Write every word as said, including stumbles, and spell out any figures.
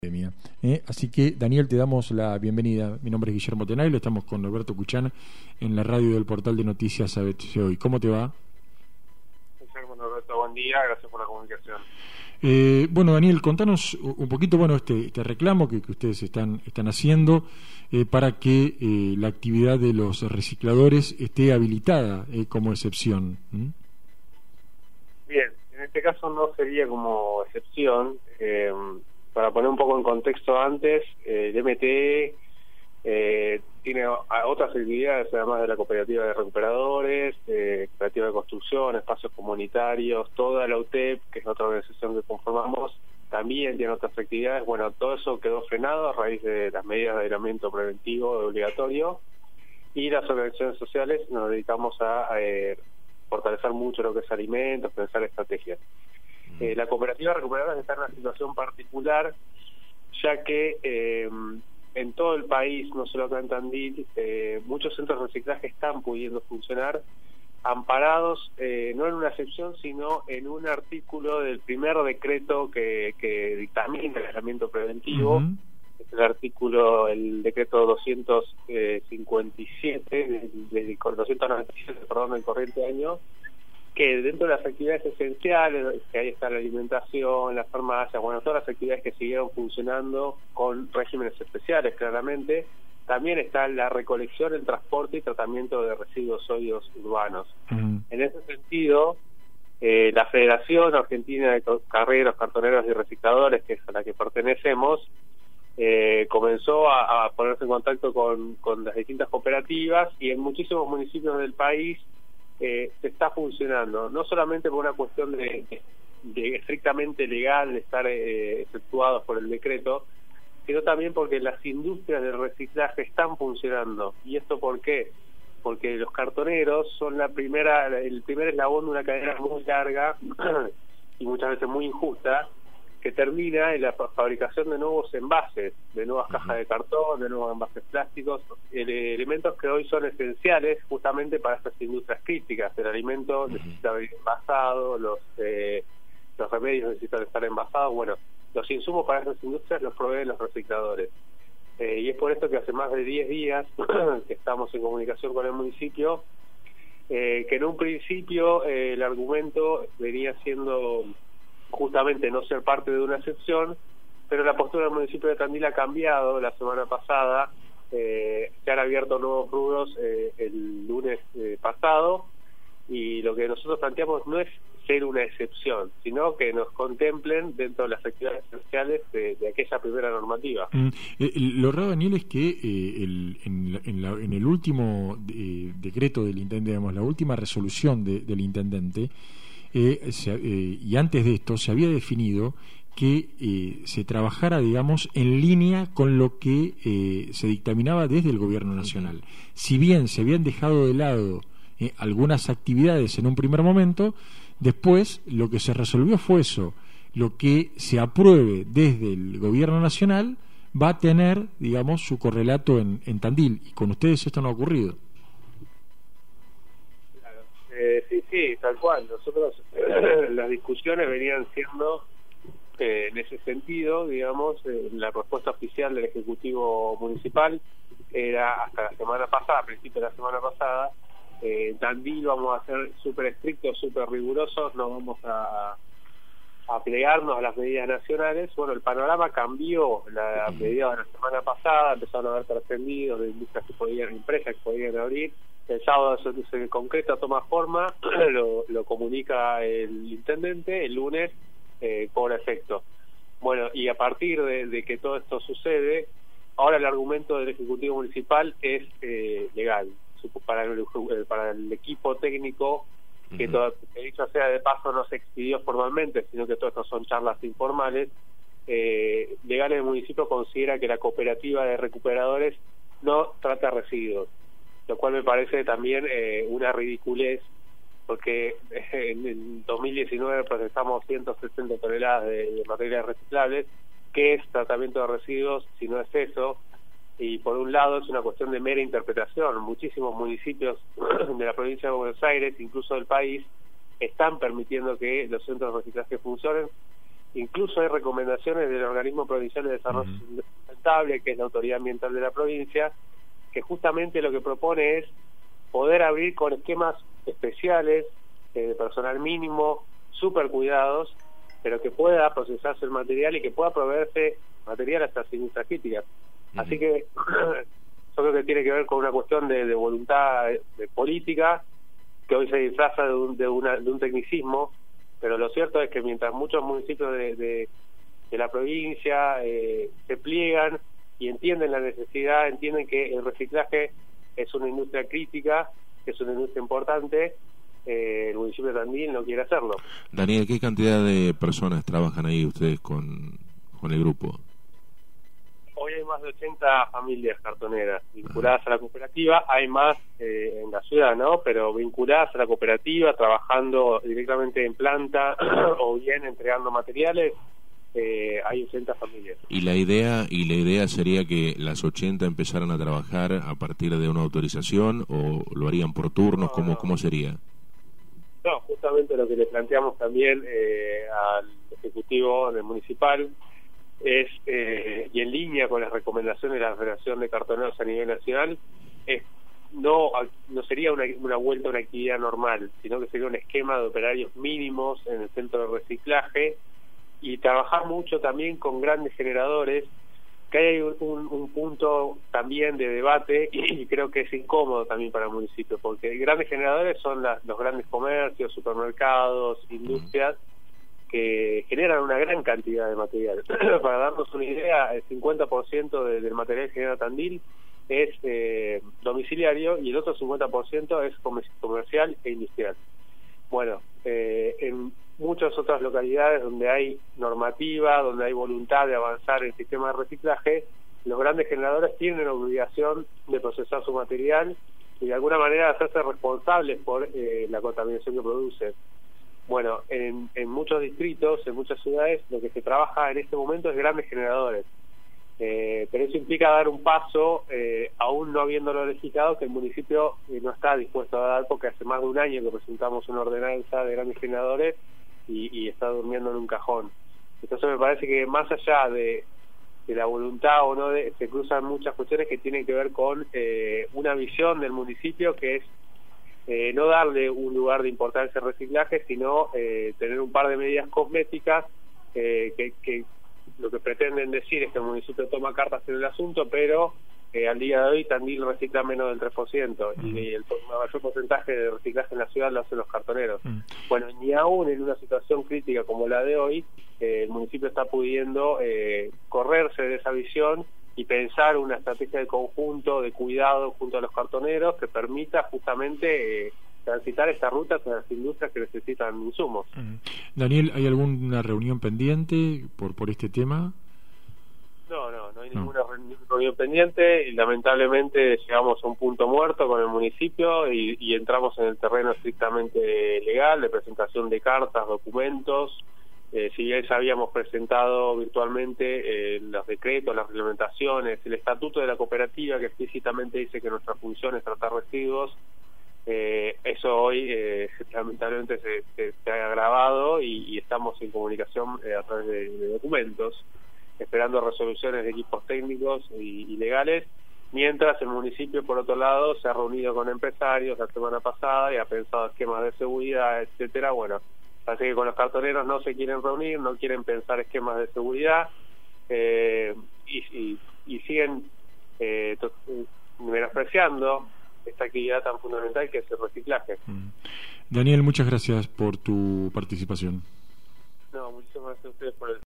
Eh, así que, Daniel, te damos la bienvenida. Mi nombre es Guillermo Tenaglia, estamos con Alberto Cuchana en la radio del portal de noticias A B C Hoy. ¿Cómo te va? Guillermo, Alberto, buen día, gracias por la comunicación. Eh, bueno, Daniel, contanos un poquito, bueno, este, este reclamo que, que ustedes están, están haciendo eh, para que eh, la actividad de los recicladores esté habilitada eh, como excepción. ¿Mm? Bien, en este caso no sería como excepción. Eh, para poner un poco en contexto antes, eh, el M T E eh, tiene otras actividades además de la cooperativa de recuperadores, eh, cooperativa de construcción, espacios comunitarios, toda la U T E P, que es otra organización que conformamos, también tiene otras actividades. Bueno, todo eso quedó frenado a raíz de las medidas de aislamiento preventivo obligatorio, y las organizaciones sociales nos dedicamos a, a eh, fortalecer mucho lo que es alimentos, pensar estrategias. Eh, la cooperativa de recuperadores está en una situación particular, ya que eh, en todo el país, no solo acá en Tandil, eh, muchos centros de reciclaje están pudiendo funcionar amparados, eh, no en una excepción, sino en un artículo del primer decreto que, que dictamina el aislamiento preventivo. Uh-huh. Es el artículo, el decreto doscientos cincuenta y siete, del, del, doscientos noventa y siete, perdón, del corriente año, que dentro de las actividades esenciales, que ahí está la alimentación, la farmacia, bueno, todas las actividades que siguieron funcionando con regímenes especiales, claramente, también está la recolección, el transporte y tratamiento de residuos sólidos urbanos. Uh-huh. En ese sentido, eh, la Federación Argentina de Carreros, Cartoneros y Recicladores, que es a la que pertenecemos, eh, comenzó a, a ponerse en contacto con, con las distintas cooperativas, y en muchísimos municipios del país Eh, se está funcionando, no solamente por una cuestión de, de, de estrictamente legal de estar eh, efectuados por el decreto, sino también porque las industrias del reciclaje están funcionando. ¿Y esto por qué? Porque los cartoneros son la primera, el primer eslabón de una cadena muy larga y muchas veces muy injusta, que termina en la fabricación de nuevos envases, de nuevas uh-huh. cajas de cartón, de nuevos envases plásticos, ele elementos que hoy son esenciales justamente para estas industrias críticas. El alimento uh-huh. necesita venir envasado, los eh, los remedios necesitan estar envasados. Bueno, los insumos para estas industrias los proveen los recicladores. Eh, y es por esto que hace más de diez días que estamos en comunicación con el municipio, eh, que en un principio eh, el argumento venía siendo justamente no ser parte de una excepción, pero la postura del municipio de Tandil ha cambiado. La semana pasada eh, se han abierto nuevos rubros eh, el lunes eh, pasado, y lo que nosotros planteamos no es ser una excepción, sino que nos contemplen dentro de las actividades esenciales de, de aquella primera normativa. Mm, eh, lo raro, Daniel, es que eh, el, en, la, en, la, en el último eh, decreto del intendente, digamos, la última resolución de, del intendente, Eh, se, eh, y antes de esto se había definido que eh, se trabajara, digamos, en línea con lo que eh, se dictaminaba desde el gobierno nacional. Si bien se habían dejado de lado eh, algunas actividades en un primer momento, después lo que se resolvió fue eso: lo que se apruebe desde el gobierno nacional va a tener, digamos, su correlato en, en Tandil, y con ustedes esto no ha ocurrido. Eh, sí, sí, tal cual. Nosotros, eh, las discusiones venían siendo eh, en ese sentido, digamos, eh, la respuesta oficial del Ejecutivo Municipal era hasta la semana pasada, a principios de la semana pasada, eh, Tandil vamos a ser súper estrictos, súper rigurosos, no vamos a, a plegarnos a las medidas nacionales. Bueno, el panorama cambió la medida de la semana pasada, empezaron a haber trascendidos de industrias que podían, empresas que podían abrir. El sábado eso en concreto toma forma, lo, lo comunica el intendente, el lunes eh, cobra efecto. Bueno, y a partir de, de que todo esto sucede, ahora el argumento del Ejecutivo Municipal es eh, legal. Para el, para el equipo técnico, que, uh-huh. todo, que dicho sea de paso no se expidió formalmente, sino que todo esto son charlas informales, eh, legal el municipio considera que la cooperativa de recuperadores no trata residuos, lo cual me parece también eh, una ridiculez, porque en, en dos mil diecinueve procesamos ciento sesenta toneladas de, de materiales reciclables. ¿Qué es tratamiento de residuos si no es eso? Y por un lado es una cuestión de mera interpretación. Muchísimos municipios de la provincia de Buenos Aires, incluso del país, están permitiendo que los centros de reciclaje funcionen, incluso hay recomendaciones del Organismo Provincial de Desarrollo uh-huh. Sustentable, que es la autoridad ambiental de la provincia, que justamente lo que propone es poder abrir con esquemas especiales, eh, de personal mínimo, súper cuidados, pero que pueda procesarse el material y que pueda proveerse material hasta sin industrias críticas. Uh-huh. Así que yo creo que tiene que ver con una cuestión de, de voluntad de, de política, que hoy se disfraza de un, de, una, de un tecnicismo, pero lo cierto es que mientras muchos municipios de, de, de la provincia eh, se pliegan y entienden la necesidad, entienden que el reciclaje es una industria crítica, que es una industria importante, eh, el municipio de Tandil no quiere hacerlo. Daniel, ¿qué cantidad de personas trabajan ahí ustedes con, con el grupo? Hoy hay más de ochenta familias cartoneras vinculadas a la cooperativa. Hay más eh, en la ciudad, ¿no? Pero vinculadas a la cooperativa, trabajando directamente en planta o bien entregando materiales, eh, hay ochenta familias. Y la idea y la idea sería que las ochenta empezaran a trabajar a partir de una autorización, o lo harían por turnos. No, ¿cómo, no. ¿Cómo sería? No, justamente lo que le planteamos también eh, al Ejecutivo del Municipal es, eh, y en línea con las recomendaciones de la Federación de Cartoneros a nivel nacional, es no no sería una, una vuelta a una actividad normal, sino que sería un esquema de operarios mínimos en el centro de reciclaje, y trabajar mucho también con grandes generadores, que hay un, un, un punto también de debate, y creo que es incómodo también para el municipio, porque grandes generadores son las, los grandes comercios, supermercados, industrias, que generan una gran cantidad de material. Para darnos una idea, el cincuenta por ciento de, del material que genera Tandil es eh, domiciliario, y el otro cincuenta por ciento es comercial e industrial. Bueno, eh, en muchas otras localidades donde hay normativa, donde hay voluntad de avanzar en el sistema de reciclaje, los grandes generadores tienen la obligación de procesar su material y de alguna manera hacerse responsables por eh, la contaminación que produce. Bueno, en, en muchos distritos, en muchas ciudades, lo que se trabaja en este momento es grandes generadores. Eh, pero eso implica dar un paso, eh, aún no habiéndolo legislado, que el municipio eh, no está dispuesto a dar, porque hace más de un año que presentamos una ordenanza de grandes generadores y, y está durmiendo en un cajón. Entonces me parece que más allá de, de la voluntad o no, de, se cruzan muchas cuestiones que tienen que ver con eh, una visión del municipio, que es eh, no darle un lugar de importancia al reciclaje, sino eh, tener un par de medidas cosméticas eh, que, que lo que pretenden decir es que el municipio toma cartas en el asunto, pero eh, al día de hoy Tandil recicla menos del tres por ciento, uh-huh. y el mayor porcentaje de reciclaje en la ciudad lo hacen los cartoneros. Uh-huh. Bueno, ni aún en una situación crítica como la de hoy, eh, el municipio está pudiendo eh, correrse de esa visión y pensar una estrategia de conjunto, de cuidado junto a los cartoneros, que permita justamente eh, transitar esta ruta con las industrias que necesitan insumos. Uh-huh. Daniel, ¿hay alguna reunión pendiente por por este tema? No, no, no hay no. ninguna reunión pendiente, y lamentablemente llegamos a un punto muerto con el municipio y, y entramos en el terreno estrictamente legal de presentación de cartas, documentos. Eh, si bien ya habíamos presentado virtualmente eh, los decretos, las reglamentaciones, el estatuto de la cooperativa, que explícitamente dice que nuestra función es tratar residuos, eh, eso hoy eh, lamentablemente se, se, se ha agravado, y, y estamos en comunicación eh, a través de, de documentos, esperando resoluciones de equipos técnicos y, y legales, mientras el municipio, por otro lado, se ha reunido con empresarios la semana pasada y ha pensado esquemas de seguridad, etcétera. Bueno, parece que con los cartoneros no se quieren reunir, no quieren pensar esquemas de seguridad, eh, y, y, y siguen eh, menospreciando esta actividad tan fundamental que es el reciclaje. Daniel, muchas gracias por tu participación. No, muchísimas gracias a ustedes por el